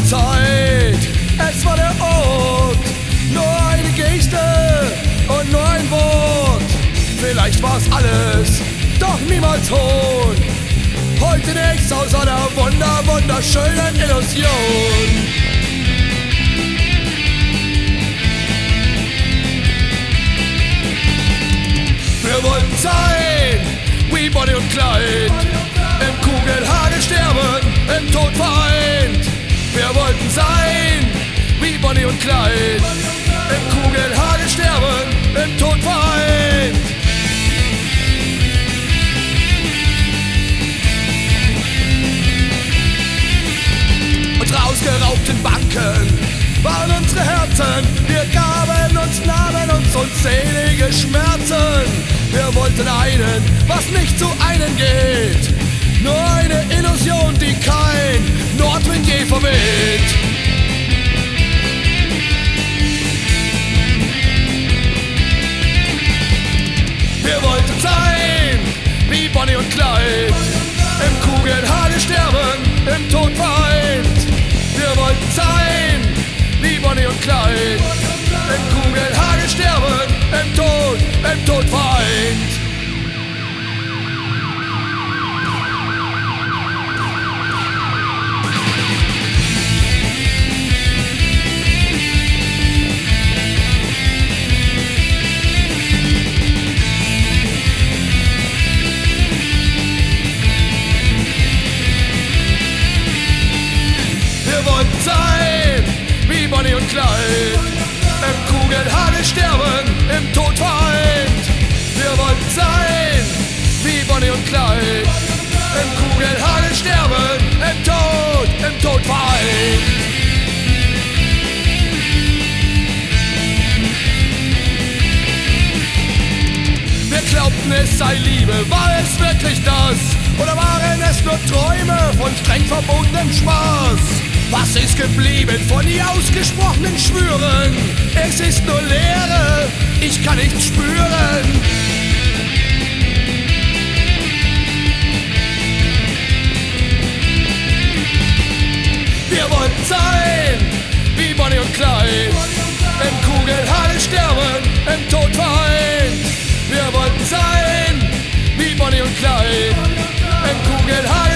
Zeit, es war der Ort, nur eine Geste und nur ein Wort. Vielleicht war's alles, doch niemals Hohn. Heute nichts außer einer wunderschönen Illusion. Wir wollten sein, wie Bonnie und Clyde, im Kugelhagel sterben, im Tod vereint. Wir wollten sein, wie Bonnie und Clyde, im Kugelhagel sterben, im Tod vereint. Unsere ausgeraubten Banken waren unsere Herzen. Wir gaben uns, nahmen uns unzählige Schmerzen. Wir wollten einen, was nicht zu einem geht. Nur eine Illusion, die kein Nordwind je verweht. Wir wollten sein, wie Bonnie und Clyde, im Kugelhagel sterben, im Tod vereint. Wir wollten sein, wie Bonnie und Clyde, im Kugelhagel sterben, im Tod vereint. Wir wollten sein, wie Bonnie und Clyde, im Kugelhagel sterben, im Tod vereint. Wir wollten sein, wie Bonnie und Clyde, im Kugelhagel sterben, im Tod vereint. Wir glaubten, es sei Liebe, war es wirklich das? Oder waren es nur Träume von streng verbotenem Spaß? Was ist geblieben von nie ausgesprochenen Schwüren? Es ist nur Leere, ich kann nichts spüren. Wir wollten sein, wie Bonnie und Clyde, im Kugelhagel sterben, im Tod vereint. Wir wollten sein, wie Bonnie und Clyde, im Kugelhagel